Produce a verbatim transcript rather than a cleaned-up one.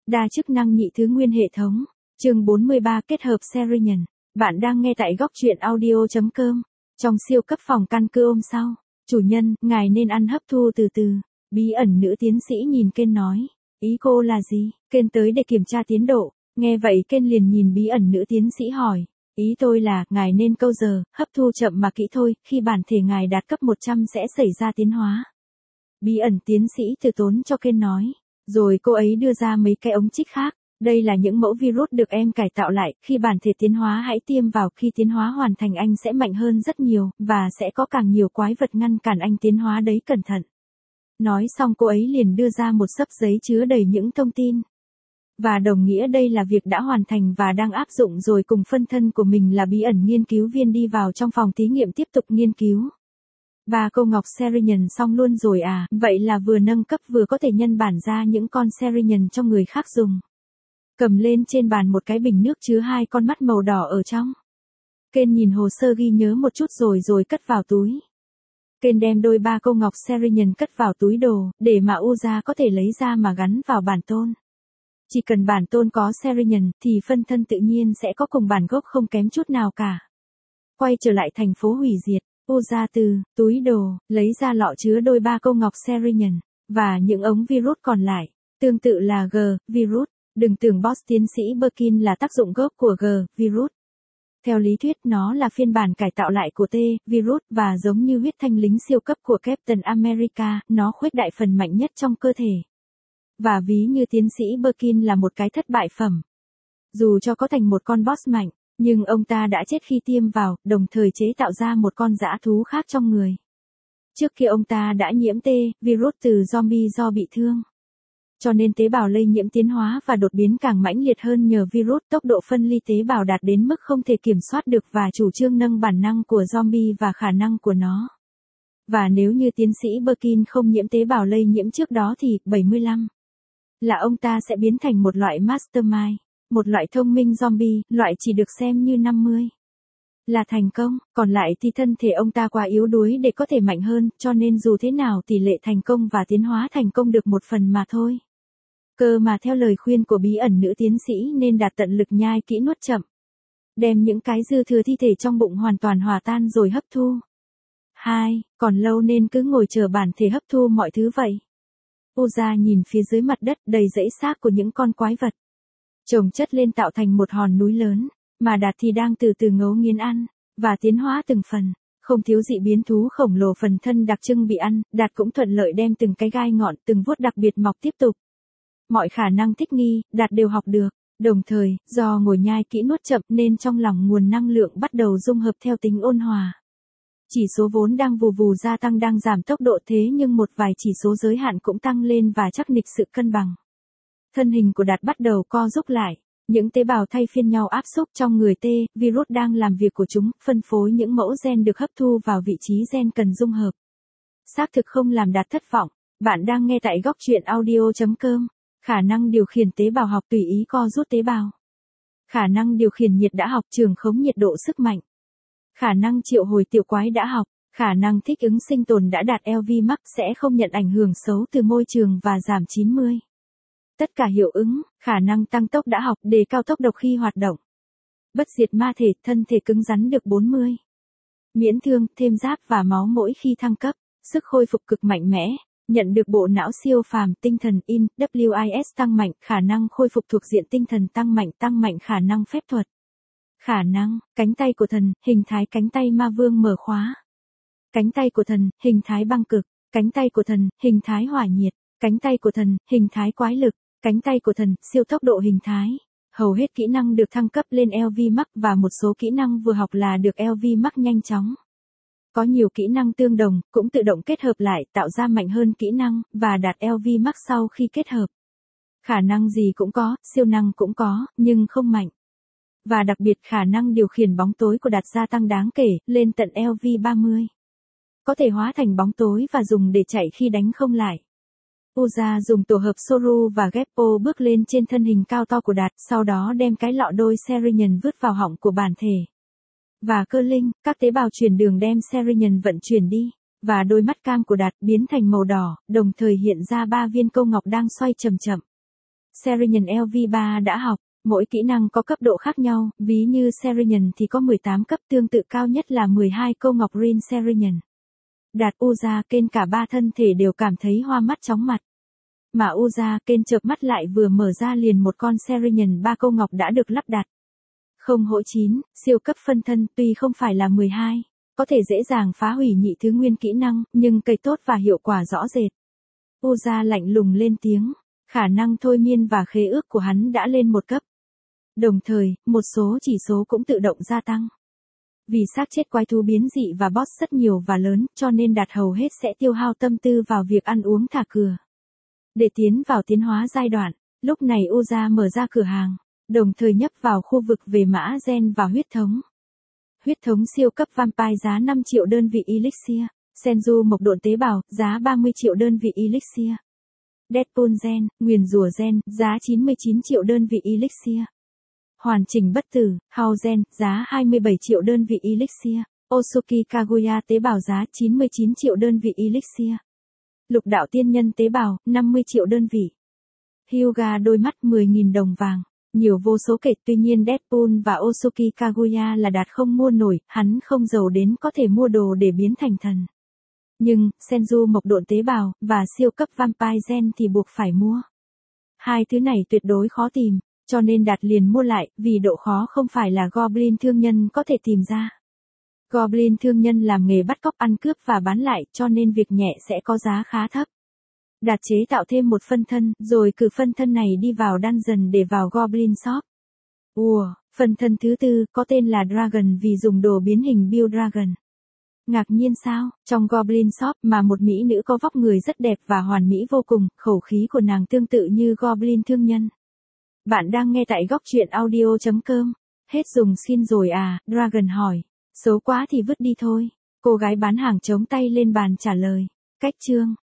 Đa chức năng nhị thứ nguyên hệ thống. Chương bốn mươi ba kết hợp Serian. Bạn đang nghe tại góc truyện audio.com. Trong siêu cấp phòng căn cứ ôm sau. Chủ nhân, ngài nên ăn hấp thu từ từ. Bí ẩn nữ tiến sĩ nhìn Ken nói. Ý cô là gì? Ken tới để kiểm tra tiến độ. Nghe vậy Ken liền nhìn bí ẩn nữ tiến sĩ hỏi. Ý tôi là, ngài nên câu giờ, hấp thu chậm mà kỹ thôi, khi bản thể ngài đạt cấp một trăm sẽ xảy ra tiến hóa. Bí ẩn tiến sĩ từ tốn cho Ken nói. Rồi cô ấy đưa ra mấy cái ống chích khác. Đây là những mẫu virus được em cải tạo lại, khi bản thể tiến hóa hãy tiêm vào, khi tiến hóa hoàn thành anh sẽ mạnh hơn rất nhiều, và sẽ có càng nhiều quái vật ngăn cản anh tiến hóa đấy, cẩn thận. Nói xong cô ấy liền đưa ra một xấp giấy chứa đầy những thông tin. Và đồng nghĩa đây là việc đã hoàn thành và đang áp dụng rồi, cùng phân thân của mình là bí ẩn nghiên cứu viên đi vào trong phòng thí nghiệm tiếp tục nghiên cứu. Ba câu ngọc Serian xong luôn rồi à, vậy là vừa nâng cấp vừa có thể nhân bản ra những con Serian cho người khác dùng. Cầm lên trên bàn một cái bình nước chứa hai con mắt màu đỏ ở trong. Ken nhìn hồ sơ ghi nhớ một chút rồi rồi cất vào túi. Ken đem đôi ba câu ngọc Serian cất vào túi đồ, để mà Uza có thể lấy ra mà gắn vào bản tôn. Chỉ cần bản tôn có Serian, thì phân thân tự nhiên sẽ có cùng bản gốc không kém chút nào cả. Quay trở lại thành phố hủy diệt, Uza từ túi đồ, lấy ra lọ chứa đôi ba câu ngọc Serian, và những ống virus còn lại, tương tự là G, virus. Đừng tưởng boss tiến sĩ Birkin là tác dụng gốc của G, virus. Theo lý thuyết nó là phiên bản cải tạo lại của T, virus, và giống như huyết thanh lính siêu cấp của Captain America, nó khuếch đại phần mạnh nhất trong cơ thể. Và ví như tiến sĩ Birkin là một cái thất bại phẩm. Dù cho có thành một con boss mạnh, nhưng ông ta đã chết khi tiêm vào, đồng thời chế tạo ra một con dã thú khác trong người. Trước kia ông ta đã nhiễm T, virus từ zombie do bị thương. Cho nên tế bào lây nhiễm tiến hóa và đột biến càng mãnh liệt hơn nhờ virus, tốc độ phân ly tế bào đạt đến mức không thể kiểm soát được và chủ trương nâng bản năng của zombie và khả năng của nó. Và nếu như tiến sĩ Birkin không nhiễm tế bào lây nhiễm trước đó thì, bảy mươi lăm, là ông ta sẽ biến thành một loại mastermind, một loại thông minh zombie, loại chỉ được xem như năm mươi. Là thành công, còn lại thì thân thể ông ta quá yếu đuối để có thể mạnh hơn, cho nên dù thế nào tỷ lệ thành công và tiến hóa thành công được một phần mà thôi. Cơ mà theo lời khuyên của bí ẩn nữ tiến sĩ nên đạt tận lực nhai kỹ nuốt chậm. Đem những cái dư thừa thi thể trong bụng hoàn toàn hòa tan rồi hấp thu. Hai, còn lâu nên cứ ngồi chờ bản thể hấp thu mọi thứ vậy. Uza nhìn phía dưới mặt đất đầy rẫy xác của những con quái vật. Chồng chất lên tạo thành một hòn núi lớn, mà Đạt thì đang từ từ ngấu nghiến ăn, và tiến hóa từng phần. Không thiếu dị biến thú khổng lồ phần thân đặc trưng bị ăn, Đạt cũng thuận lợi đem từng cái gai ngọn, từng vuốt đặc biệt mọc tiếp tục. Mọi khả năng thích nghi, Đạt đều học được. Đồng thời, do ngồi nhai kỹ nuốt chậm nên trong lòng nguồn năng lượng bắt đầu dung hợp theo tính ôn hòa. Chỉ số vốn đang vù vù gia tăng đang giảm tốc độ, thế nhưng một vài chỉ số giới hạn cũng tăng lên và chắc nịch sự cân bằng. Thân hình của Đạt bắt đầu co rúm lại. Những tế bào thay phiên nhau áp xúc trong người T, virus đang làm việc của chúng, phân phối những mẫu gen được hấp thu vào vị trí gen cần dung hợp. Xác thực không làm Đạt thất vọng. Bạn đang nghe tại góc truyện audio.com. Khả năng điều khiển tế bào học tùy ý co rút tế bào. Khả năng điều khiển nhiệt đã học trường khống nhiệt độ sức mạnh. Khả năng triệu hồi tiểu quái đã học. Khả năng thích ứng sinh tồn đã đạt lờ vê max sẽ không nhận ảnh hưởng xấu từ môi trường và giảm chín mươi. Tất cả hiệu ứng, khả năng tăng tốc đã học, đề cao tốc độ khi hoạt động. Bất diệt ma thể, thân thể cứng rắn được bốn mươi. Miễn thương, thêm giáp và máu mỗi khi thăng cấp, sức khôi phục cực mạnh mẽ, nhận được bộ não siêu phàm, tinh thần in, vê i ét tăng mạnh, khả năng khôi phục thuộc diện tinh thần tăng mạnh, tăng mạnh khả năng phép thuật. Khả năng, cánh tay của thần, hình thái cánh tay ma vương mở khóa. Cánh tay của thần, hình thái băng cực, cánh tay của thần, hình thái hỏa nhiệt, cánh tay của thần, hình thái quái lực. Cánh tay của thần, siêu tốc độ hình thái. Hầu hết kỹ năng được thăng cấp lên lờ vê max và một số kỹ năng vừa học là được lờ vê max nhanh chóng. Có nhiều kỹ năng tương đồng, cũng tự động kết hợp lại, tạo ra mạnh hơn kỹ năng, và đạt lờ vê max sau khi kết hợp. Khả năng gì cũng có, siêu năng cũng có, nhưng không mạnh. Và đặc biệt khả năng điều khiển bóng tối của Đạt gia tăng đáng kể, lên tận lờ vê ba mươi. Có thể hóa thành bóng tối và dùng để chạy khi đánh không lại. Uza dùng tổ hợp Soru và Geppo bước lên trên thân hình cao to của Đạt, sau đó đem cái lọ đôi Serian vứt vào họng của bản thể. Và cơ linh, các tế bào truyền đường đem Serian vận chuyển đi, và đôi mắt cam của Đạt biến thành màu đỏ, đồng thời hiện ra ba viên câu ngọc đang xoay chậm chậm. Serian L V ba đã học, mỗi kỹ năng có cấp độ khác nhau, ví như Serian thì có mười tám cấp, tương tự cao nhất là mười hai câu ngọc Rin Serian. Đạt Uza Ken cả ba thân thể đều cảm thấy hoa mắt chóng mặt. Mà Uza Ken chợp mắt lại vừa mở ra liền một con Serian ba câu ngọc đã được lắp đặt. Không hỗ chín, siêu cấp phân thân tuy không phải là mười hai, có thể dễ dàng phá hủy nhị thứ nguyên kỹ năng, nhưng cây tốt và hiệu quả rõ rệt. Uza lạnh lùng lên tiếng, khả năng thôi miên và khế ước của hắn đã lên một cấp. Đồng thời, một số chỉ số cũng tự động gia tăng. Vì xác chết quái thú biến dị và boss rất nhiều và lớn, cho nên Đạt hầu hết sẽ tiêu hao tâm tư vào việc ăn uống thả cửa. Để tiến vào tiến hóa giai đoạn, lúc này Uza mở ra cửa hàng, đồng thời nhấp vào khu vực về mã gen và huyết thống. Huyết thống siêu cấp vampire giá năm triệu đơn vị elixir, Senju mộc độn tế bào, giá ba mươi triệu đơn vị elixir. Deadpool gen, nguyền rủa gen, giá chín mươi chín triệu đơn vị elixir. Hoàn chỉnh bất tử, Hao gen, giá hai mươi bảy triệu đơn vị elixir. Osuki Kaguya tế bào giá chín mươi chín triệu đơn vị elixir. Lục đạo tiên nhân tế bào, năm mươi triệu đơn vị. Hyuga đôi mắt mười nghìn đồng vàng. Nhiều vô số kể, tuy nhiên Deadpool và Osuki Kaguya là Đạt không mua nổi, hắn không giàu đến có thể mua đồ để biến thành thần. Nhưng, Senju mộc độn tế bào, và siêu cấp vampire gen thì buộc phải mua. Hai thứ này tuyệt đối khó tìm, cho nên Đạt liền mua lại, vì độ khó không phải là Goblin thương nhân có thể tìm ra. Goblin thương nhân làm nghề bắt cóc ăn cướp và bán lại, cho nên việc nhẹ sẽ có giá khá thấp. Đạt chế tạo thêm một phân thân, rồi cử phân thân này đi vào dungeon để vào Goblin Shop. Ủa, phân thân thứ tư, có tên là Dragon vì dùng đồ biến hình Build Dragon. Ngạc nhiên sao, trong Goblin Shop mà một mỹ nữ có vóc người rất đẹp và hoàn mỹ vô cùng, khẩu khí của nàng tương tự như Goblin thương nhân. Bạn đang nghe tại góc truyện audio chấm com. Hết dùng skin rồi à, Dragon hỏi. Xấu quá thì vứt đi thôi. Cô gái bán hàng chống tay lên bàn trả lời. Cách chương.